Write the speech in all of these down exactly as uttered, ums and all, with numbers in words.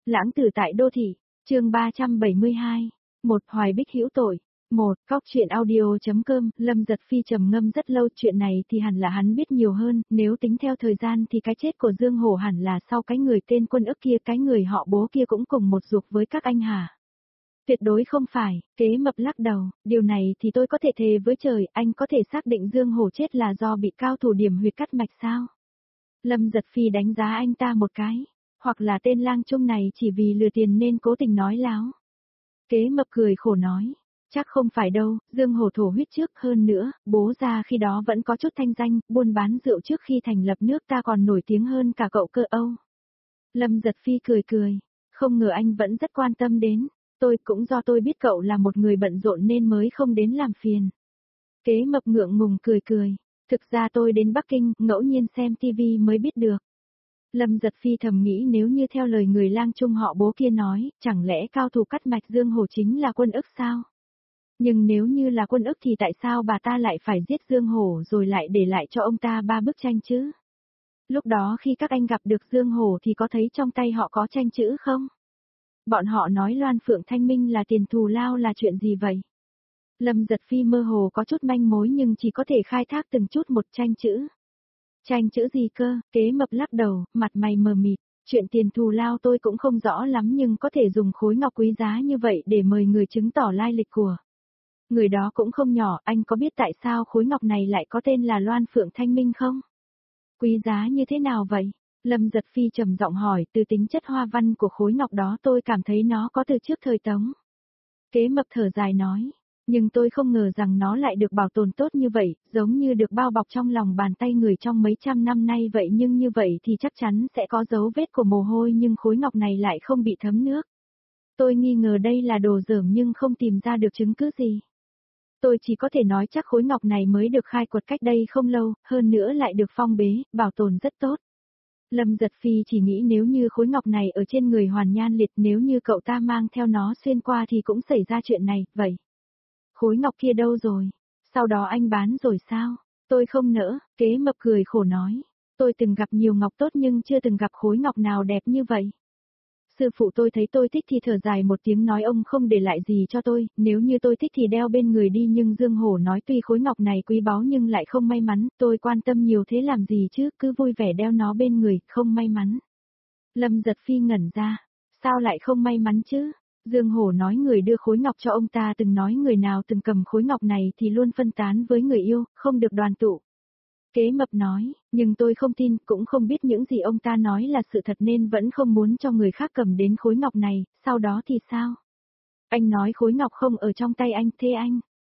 Lãng tử tại đô thị, chương ba trăm bảy mươi hai. Một Hoài Bích hữu tội. Một Cóc truyện audio.com. Lâm Giật Phi trầm ngâm rất lâu, chuyện này thì hẳn là hắn biết nhiều hơn, nếu tính theo thời gian thì cái chết của Dương Hổ hẳn là sau cái người tên Quân Ức kia, cái người họ Bố kia cũng cùng một ruột với các anh hả? Tuyệt đối không phải. Kế Mập lắc đầu, điều này thì tôi có thể thề với trời, anh có thể xác định Dương Hổ chết là do bị cao thủ điểm huyệt cắt mạch sao? Lâm Giật Phi đánh giá anh ta một cái. Hoặc là tên lang trung này chỉ vì lừa tiền nên cố tình nói láo. Kế Mập cười khổ nói, chắc không phải đâu, Dương Hổ thổ huyết trước, hơn nữa, bố ra khi đó vẫn có chút thanh danh, buôn bán rượu trước khi thành lập nước ta còn nổi tiếng hơn cả cậu cơ Âu. Lâm Giật Phi cười cười, không ngờ anh vẫn rất quan tâm đến, tôi cũng do tôi biết cậu là một người bận rộn nên mới không đến làm phiền. Kế Mập ngượng ngùng cười cười, thực ra tôi đến Bắc Kinh, ngẫu nhiên xem tivi mới biết được. Lâm Giật Phi thầm nghĩ nếu như theo lời người lang trung họ Bố kia nói, chẳng lẽ cao thủ cắt mạch Dương Hổ chính là Quân Ức sao? Nhưng nếu như là Quân Ức thì tại sao bà ta lại phải giết Dương Hổ rồi lại để lại cho ông ta ba bức tranh chữ? Lúc đó khi các anh gặp được Dương Hổ thì có thấy trong tay họ có tranh chữ không? Bọn họ nói Loan Phượng Thanh Minh là tiền thù lao là chuyện gì vậy? Lâm Giật Phi mơ hồ có chút manh mối nhưng chỉ có thể khai thác từng chút một tranh chữ. Tranh chữ gì cơ? Kế Mập lắc đầu, mặt mày mờ mịt, chuyện tiền thù lao tôi cũng không rõ lắm nhưng có thể dùng khối ngọc quý giá như vậy để mời người chứng tỏ lai lịch của người đó cũng không nhỏ, anh có biết tại sao khối ngọc này lại có tên là Loan Phượng Thanh Minh không? Quý giá như thế nào vậy? Lâm Giật Phi trầm giọng hỏi, từ tính chất hoa văn của khối ngọc đó tôi cảm thấy nó có từ trước thời Tống. Kế Mập thở dài nói, nhưng tôi không ngờ rằng nó lại được bảo tồn tốt như vậy, giống như được bao bọc trong lòng bàn tay người trong mấy trăm năm nay vậy, nhưng như vậy thì chắc chắn sẽ có dấu vết của mồ hôi nhưng khối ngọc này lại không bị thấm nước. Tôi nghi ngờ đây là đồ dởm nhưng không tìm ra được chứng cứ gì. Tôi chỉ có thể nói chắc khối ngọc này mới được khai quật cách đây không lâu, hơn nữa lại được phong bế, bảo tồn rất tốt. Lâm Giật Phi chỉ nghĩ nếu như khối ngọc này ở trên người Hoàn Nhan Liệt, nếu như cậu ta mang theo nó xuyên qua thì cũng xảy ra chuyện này, vậy. Khối ngọc kia đâu rồi? Sau đó anh bán rồi sao? Tôi không nỡ, Kế Mập cười khổ nói. Tôi từng gặp nhiều ngọc tốt nhưng chưa từng gặp khối ngọc nào đẹp như vậy. Sư phụ tôi thấy tôi thích thì thở dài một tiếng nói ông không để lại gì cho tôi, nếu như tôi thích thì đeo bên người đi, nhưng Dương Hổ nói tuy khối ngọc này quý báu nhưng lại không may mắn, tôi quan tâm nhiều thế làm gì chứ, cứ vui vẻ đeo nó bên người, không may mắn. Lâm Giật Phi ngẩn ra, sao lại không may mắn chứ? Dương Hổ nói người đưa khối ngọc cho ông ta từng nói người nào từng cầm khối ngọc này thì luôn phân tán với người yêu, không được đoàn tụ. Kế Mập nói, nhưng tôi không tin, cũng không biết những gì ông ta nói là sự thật nên vẫn không muốn cho người khác cầm đến khối ngọc này, sau đó thì sao? Anh nói khối ngọc không ở trong tay anh, thế anh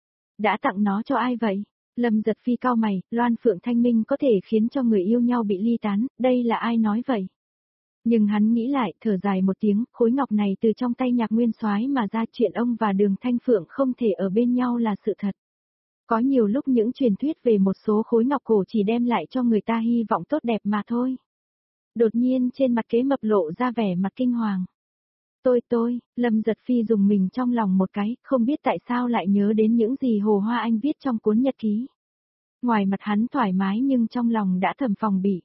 đã tặng nó cho ai vậy? Lâm Giật Phi cau mày, Loan Phượng Thanh Minh có thể khiến cho người yêu nhau bị ly tán, đây là ai nói vậy? Nhưng hắn nghĩ lại, thở dài một tiếng, khối ngọc này từ trong tay Nhạc Nguyên Soái mà ra, chuyện ông và Đường Thanh Phượng không thể ở bên nhau là sự thật. Có nhiều lúc những truyền thuyết về một số khối ngọc cổ chỉ đem lại cho người ta hy vọng tốt đẹp mà thôi. Đột nhiên trên mặt Kế Mập lộ ra vẻ mặt kinh hoàng. Tôi tôi, Lâm Giật Phi dùng mình trong lòng một cái, không biết tại sao lại nhớ đến những gì Hồ Hoa Anh viết trong cuốn nhật ký. Ngoài mặt hắn thoải mái nhưng trong lòng đã thầm phòng bị.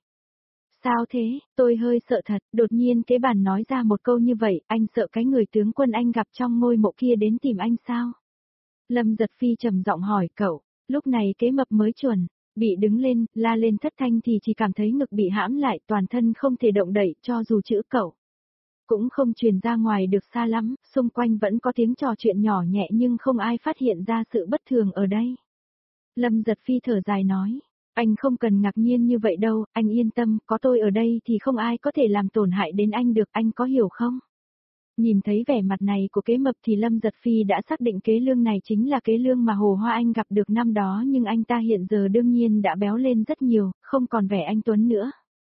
Sao thế, tôi hơi sợ thật, đột nhiên Kế Bàn nói ra một câu như vậy, anh sợ cái người tướng quân anh gặp trong ngôi mộ kia đến tìm anh sao? Lâm Giật Phi trầm giọng hỏi cậu, lúc này Kế Mập mới chuẩn, bị đứng lên, la lên thất thanh thì chỉ cảm thấy ngực bị hãm lại, toàn thân không thể động đậy, cho dù chữ cậu cũng không truyền ra ngoài được xa lắm, xung quanh vẫn có tiếng trò chuyện nhỏ nhẹ nhưng không ai phát hiện ra sự bất thường ở đây. Lâm Giật Phi thở dài nói, anh không cần ngạc nhiên như vậy đâu, anh yên tâm, có tôi ở đây thì không ai có thể làm tổn hại đến anh được, anh có hiểu không? Nhìn thấy vẻ mặt này của Kế Mập thì Lâm Giật Phi đã xác định Kế Lương này chính là Kế Lương mà Hồ Hoa Anh gặp được năm đó, nhưng anh ta hiện giờ đương nhiên đã béo lên rất nhiều, không còn vẻ anh tuấn nữa.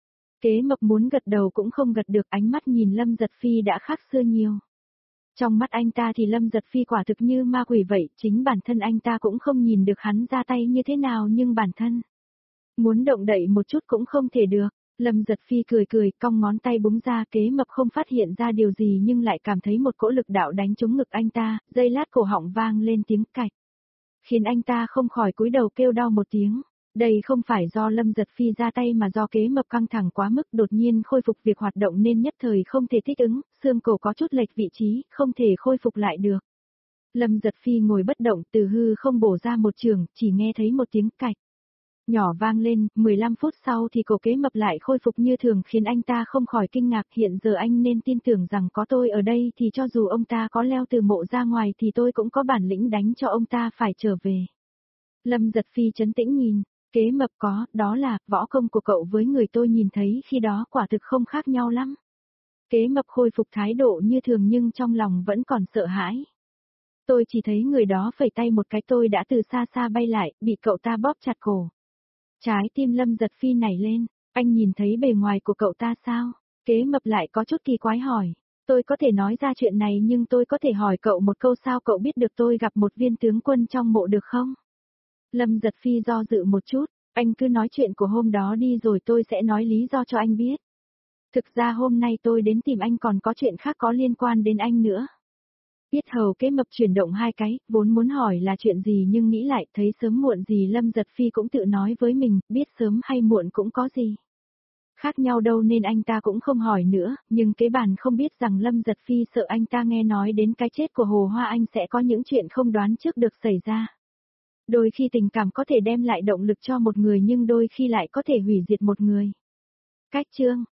Kế Mập muốn gật đầu cũng không gật được, ánh mắt nhìn Lâm Giật Phi đã khác xưa nhiều. Trong mắt anh ta thì Lâm Giật Phi quả thực như ma quỷ vậy, chính bản thân anh ta cũng không nhìn được hắn ra tay như thế nào nhưng bản thân muốn động đậy một chút cũng không thể được. Lâm Giật Phi cười cười, cong ngón tay búng ra, Kế Mập không phát hiện ra điều gì nhưng lại cảm thấy một cỗ lực đạo đánh trúng ngực anh ta, giây lát cổ họng vang lên tiếng cạch, khiến anh ta không khỏi cúi đầu kêu đau một tiếng. Đây không phải do Lâm Giật Phi ra tay mà do Kế Mập căng thẳng quá mức đột nhiên khôi phục việc hoạt động nên nhất thời không thể thích ứng, xương cổ có chút lệch vị trí, không thể khôi phục lại được. Lâm Giật Phi ngồi bất động từ hư không bổ ra một trường, chỉ nghe thấy một tiếng cạch. Nhỏ vang lên, mười lăm phút sau thì cổ Kế Mập lại khôi phục như thường khiến anh ta không khỏi kinh ngạc. Hiện giờ anh nên tin tưởng rằng có tôi ở đây thì cho dù ông ta có leo từ mộ ra ngoài thì tôi cũng có bản lĩnh đánh cho ông ta phải trở về. Lâm Giật Phi trấn tĩnh nhìn, Kế Mập có, đó là, võ công của cậu với người tôi nhìn thấy khi đó quả thực không khác nhau lắm. Kế Mập khôi phục thái độ như thường nhưng trong lòng vẫn còn sợ hãi. Tôi chỉ thấy người đó phẩy tay một cái tôi đã từ xa xa bay lại, bị cậu ta bóp chặt cổ. Trái tim Lâm Giật Phi nảy lên, anh nhìn thấy bề ngoài của cậu ta sao? Kế Mập lại có chút kỳ quái hỏi. Tôi có thể nói ra chuyện này nhưng tôi có thể hỏi cậu một câu sao cậu biết được tôi gặp một viên tướng quân trong mộ được không? Lâm Giật Phi do dự một chút, anh cứ nói chuyện của hôm đó đi rồi tôi sẽ nói lý do cho anh biết. Thực ra hôm nay tôi đến tìm anh còn có chuyện khác có liên quan đến anh nữa. Biết hầu Kế Mập chuyển động hai cái, vốn muốn hỏi là chuyện gì nhưng nghĩ lại thấy sớm muộn gì Lâm Giật Phi cũng tự nói với mình, biết sớm hay muộn cũng có gì. Khác nhau đâu nên anh ta cũng không hỏi nữa, nhưng kế bàn không biết rằng Lâm Giật Phi sợ anh ta nghe nói đến cái chết của Hồ Hoa Anh sẽ có những chuyện không đoán trước được xảy ra. Đôi khi tình cảm có thể đem lại động lực cho một người nhưng đôi khi lại có thể hủy diệt một người. Cách chương